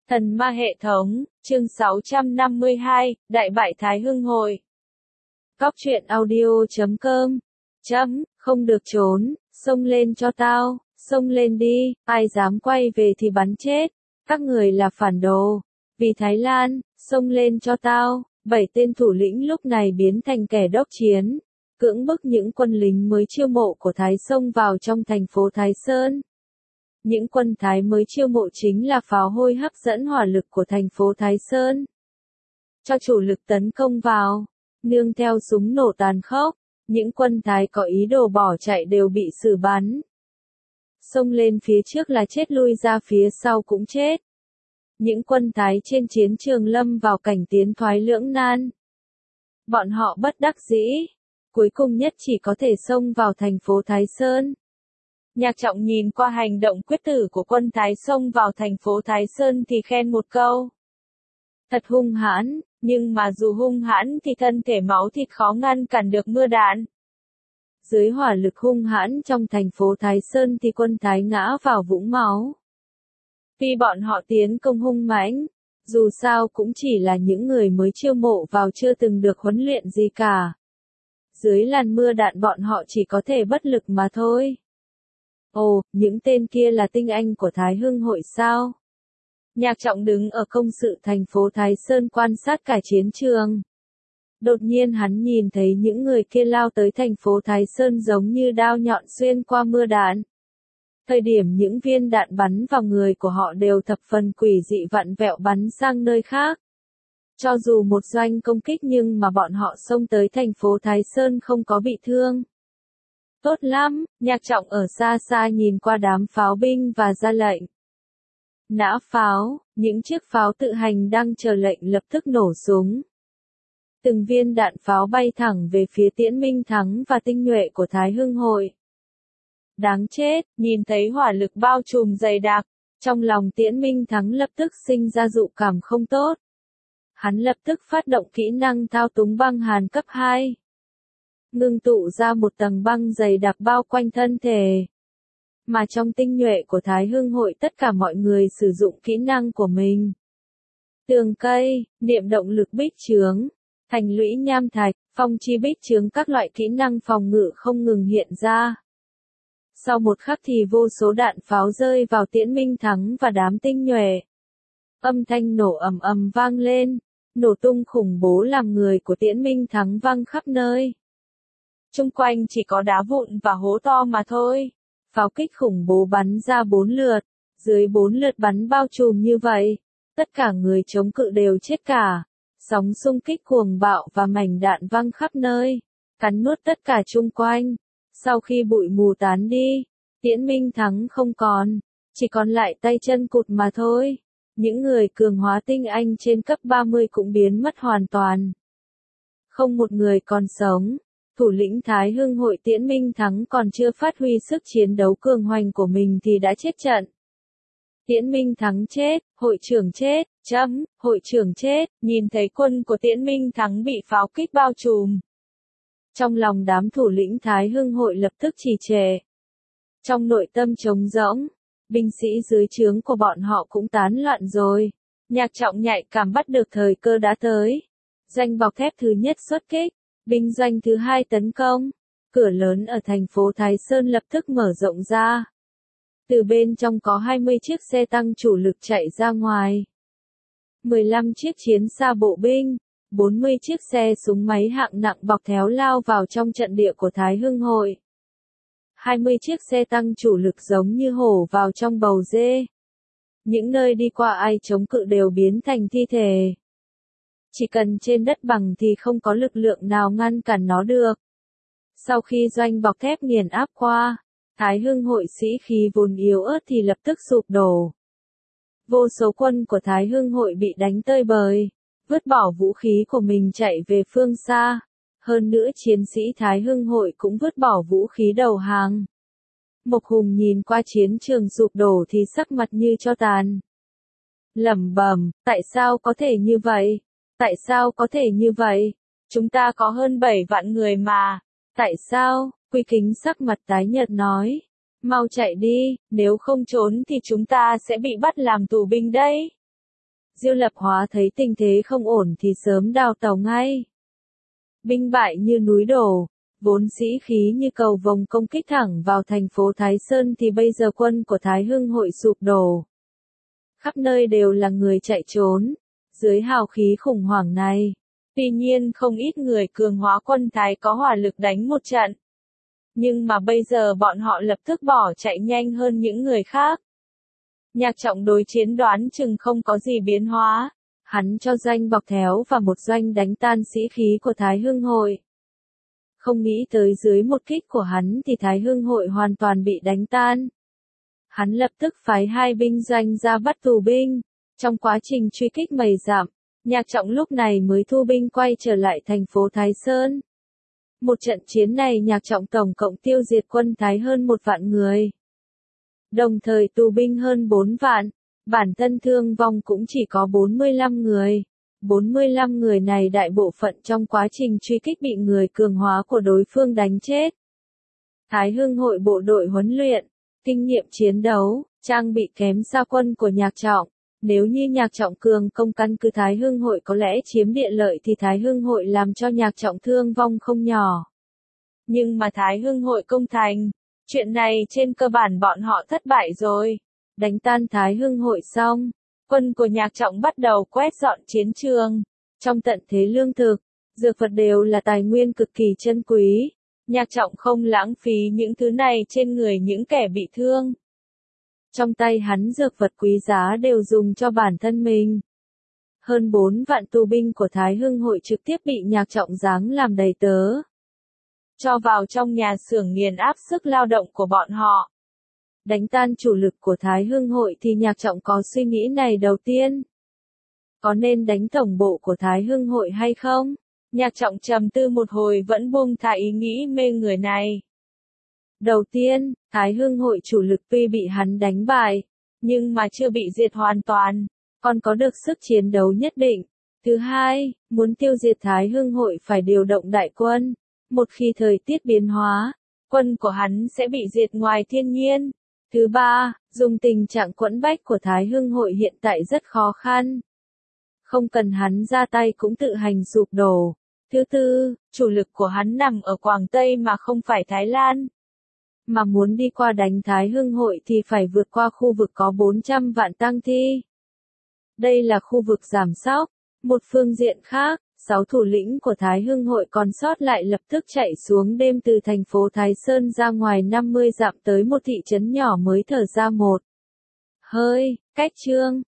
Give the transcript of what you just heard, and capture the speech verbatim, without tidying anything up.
Thần ma hệ thống, chương sáu trăm năm mươi hai, Đại bại Thái Hưng hội. Cóc truyện audio chấm com. Chấm, không được trốn, xông lên cho tao, xông lên đi, ai dám quay về thì bắn chết, các người là phản đồ. Vì Thái Lan, xông lên cho tao, bảy tên thủ lĩnh lúc này biến thành kẻ đốc chiến, cưỡng bức những quân lính mới chiêu mộ của Thái xông vào trong thành phố Thái Sơn. Những quân Thái mới chiêu mộ chính là pháo hôi hấp dẫn hỏa lực của thành phố Thái Sơn. Cho chủ lực tấn công vào, nương theo súng nổ tàn khốc, những quân Thái có ý đồ bỏ chạy đều bị xử bắn. Xông lên phía trước là chết, lui ra phía sau cũng chết. Những quân Thái trên chiến trường lâm vào cảnh tiến thoái lưỡng nan. Bọn họ bất đắc dĩ, cuối cùng nhất chỉ có thể xông vào thành phố Thái Sơn. Nhạc Trọng nhìn qua hành động quyết tử của quân Thái xông vào thành phố Thái Sơn thì khen một câu. Thật hung hãn, nhưng mà dù hung hãn thì thân thể máu thịt khó ngăn cản được mưa đạn. Dưới hỏa lực hung hãn trong thành phố Thái Sơn thì quân Thái ngã vào vũng máu. Vì bọn họ tiến công hung mãnh, dù sao cũng chỉ là những người mới chiêu mộ vào chưa từng được huấn luyện gì cả. Dưới làn mưa đạn bọn họ chỉ có thể bất lực mà thôi. Ồ, những tên kia là tinh anh của Thái Hưng hội sao? Nhạc Trọng đứng ở công sự thành phố Thái Sơn quan sát cả chiến trường. Đột nhiên hắn nhìn thấy những người kia lao tới thành phố Thái Sơn giống như đao nhọn xuyên qua mưa đạn. Thời điểm những viên đạn bắn vào người của họ đều thập phần quỷ dị vặn vẹo bắn sang nơi khác. Cho dù một doanh công kích nhưng mà bọn họ xông tới thành phố Thái Sơn không có bị thương. Tốt lắm, Nhạc Trọng ở xa xa nhìn qua đám pháo binh và ra lệnh. Nã pháo, những chiếc pháo tự hành đang chờ lệnh lập tức nổ súng. Từng viên đạn pháo bay thẳng về phía Tiễn Minh Thắng và tinh nhuệ của Thái Hưng hội. Đáng chết, nhìn thấy hỏa lực bao trùm dày đặc, trong lòng Tiễn Minh Thắng lập tức sinh ra dụ cảm không tốt. Hắn lập tức phát động kỹ năng thao túng băng hàn cấp hai. Ngưng tụ ra một tầng băng dày đặc bao quanh thân thể. Mà trong tinh nhuệ của Thái Hưng hội tất cả mọi người sử dụng kỹ năng của mình. Tường cây, niệm động lực bích trướng, thành lũy nham thạch, phong chi bích trướng, các loại kỹ năng phòng ngự không ngừng hiện ra. Sau một khắc thì vô số đạn pháo rơi vào Tiễn Minh Thắng và đám tinh nhuệ. Âm thanh nổ ầm ầm vang lên, nổ tung khủng bố làm người của Tiễn Minh Thắng văng khắp nơi. Xung quanh chỉ có đá vụn và hố to mà thôi. Pháo kích khủng bố bắn ra bốn lượt, dưới bốn lượt bắn bao trùm như vậy, tất cả người chống cự đều chết cả. Sóng xung kích cuồng bạo và mảnh đạn văng khắp nơi, cắn nuốt tất cả chung quanh. Sau khi bụi mù tán đi, Tiễn Minh Thắng không còn, chỉ còn lại tay chân cụt mà thôi. Những người cường hóa tinh anh trên cấp ba mươi cũng biến mất hoàn toàn. Không một người còn sống. Thủ lĩnh Thái Hưng hội Tiễn Minh Thắng còn chưa phát huy sức chiến đấu cường hoành của mình thì đã chết trận. Tiễn Minh Thắng chết, hội trưởng chết, chấm, hội trưởng chết, nhìn thấy quân của Tiễn Minh Thắng bị pháo kích bao trùm. Trong lòng đám thủ lĩnh Thái Hưng hội lập tức trì trệ. Trong nội tâm trống rỗng, binh sĩ dưới trướng của bọn họ cũng tán loạn rồi. Nhạc Trọng nhạy cảm bắt được thời cơ đã tới. Doanh bọc thép thứ nhất xuất kích. Binh doanh thứ hai tấn công, cửa lớn ở thành phố Thái Sơn lập tức mở rộng ra. Từ bên trong có hai mươi chiếc xe tăng chủ lực chạy ra ngoài. mười lăm chiếc chiến xa bộ binh, bốn mươi chiếc xe súng máy hạng nặng bọc théo lao vào trong trận địa của Thái Hưng hội. hai mươi chiếc xe tăng chủ lực giống như hổ vào trong bầu dê. Những nơi đi qua ai chống cự đều biến thành thi thể. Chỉ cần trên đất bằng thì không có lực lượng nào ngăn cản nó được. Sau khi doanh bọc thép nghiền áp qua, Thái Hưng hội sĩ khí vốn yếu ớt thì lập tức sụp đổ. Vô số quân của Thái Hưng hội bị đánh tơi bời, vứt bỏ vũ khí của mình chạy về phương xa. Hơn nữa chiến sĩ Thái Hưng hội cũng vứt bỏ vũ khí đầu hàng. Mộc Hùng nhìn qua chiến trường sụp đổ thì sắc mặt như tro tàn. Lẩm bẩm, tại sao có thể như vậy? Tại sao có thể như vậy? Chúng ta có hơn bảy vạn người mà. Tại sao? Quy Kính sắc mặt tái nhợt nói. Mau chạy đi, nếu không trốn thì chúng ta sẽ bị bắt làm tù binh đấy. Diêu Lập Hóa thấy tình thế không ổn thì sớm đào tàu ngay. Binh bại như núi đổ, vốn sĩ khí như cầu vồng công kích thẳng vào thành phố Thái Sơn thì bây giờ quân của Thái Hưng hội sụp đổ. Khắp nơi đều là người chạy trốn, dưới hào khí khủng hoảng này. Tuy nhiên không ít người cường hóa quân Thái có hỏa lực đánh một trận. Nhưng mà bây giờ bọn họ lập tức bỏ chạy nhanh hơn những người khác. Nhạc Trọng đối chiến đoán chừng không có gì biến hóa. Hắn cho doanh bọc théo và một doanh đánh tan sĩ khí của Thái Hưng hội. Không nghĩ tới dưới một kích của hắn thì Thái Hưng hội hoàn toàn bị đánh tan. Hắn lập tức phái hai binh doanh ra bắt tù binh. Trong quá trình truy kích mầy dặm, Nhạc Trọng lúc này mới thu binh quay trở lại thành phố Thái Sơn. Một trận chiến này Nhạc Trọng tổng cộng tiêu diệt quân Thái hơn một vạn người. Đồng thời tù binh hơn bốn vạn, bản thân thương vong cũng chỉ có bốn mươi lăm người. bốn mươi lăm người này đại bộ phận trong quá trình truy kích bị người cường hóa của đối phương đánh chết. Thái Hưng hội bộ đội huấn luyện, kinh nghiệm chiến đấu, trang bị kém xa quân của Nhạc Trọng. Nếu như Nhạc Trọng cường công căn cứ Thái Hưng hội có lẽ chiếm địa lợi thì Thái Hưng hội làm cho Nhạc Trọng thương vong không nhỏ. Nhưng mà Thái Hưng hội công thành, chuyện này trên cơ bản bọn họ thất bại rồi. Đánh tan Thái Hưng hội xong, quân của Nhạc Trọng bắt đầu quét dọn chiến trường. Trong tận thế lương thực, dược vật đều là tài nguyên cực kỳ chân quý. Nhạc Trọng không lãng phí những thứ này trên người những kẻ bị thương. Trong tay hắn dược vật quý giá đều dùng cho bản thân mình. Hơn bốn vạn tù binh của Thái Hưng hội trực tiếp bị Nhạc Trọng giáng làm đầy tớ. Cho vào trong nhà xưởng nghiền áp sức lao động của bọn họ. Đánh tan chủ lực của Thái Hưng hội thì Nhạc Trọng có suy nghĩ này đầu tiên. Có nên đánh tổng bộ của Thái Hưng hội hay không? Nhạc Trọng trầm tư một hồi vẫn buông thả ý nghĩ mê người này. Đầu tiên, Thái Hưng hội chủ lực tuy bị hắn đánh bại, nhưng mà chưa bị diệt hoàn toàn, còn có được sức chiến đấu nhất định. Thứ hai, muốn tiêu diệt Thái Hưng hội phải điều động đại quân. Một khi thời tiết biến hóa, quân của hắn sẽ bị diệt ngoài thiên nhiên. Thứ ba, dùng tình trạng quẫn bách của Thái Hưng hội hiện tại rất khó khăn. Không cần hắn ra tay cũng tự hành sụp đổ. Thứ tư, chủ lực của hắn nằm ở Quảng Tây mà không phải Thái Lan. Mà muốn đi qua đánh Thái Hưng hội thì phải vượt qua khu vực có bốn trăm vạn tang thi. Đây là khu vực giảm sóc. Một phương diện khác, sáu thủ lĩnh của Thái Hưng hội còn sót lại lập tức chạy xuống đêm từ thành phố Thái Sơn ra ngoài năm mươi dặm tới một thị trấn nhỏ mới thở ra một hơi. Cách chương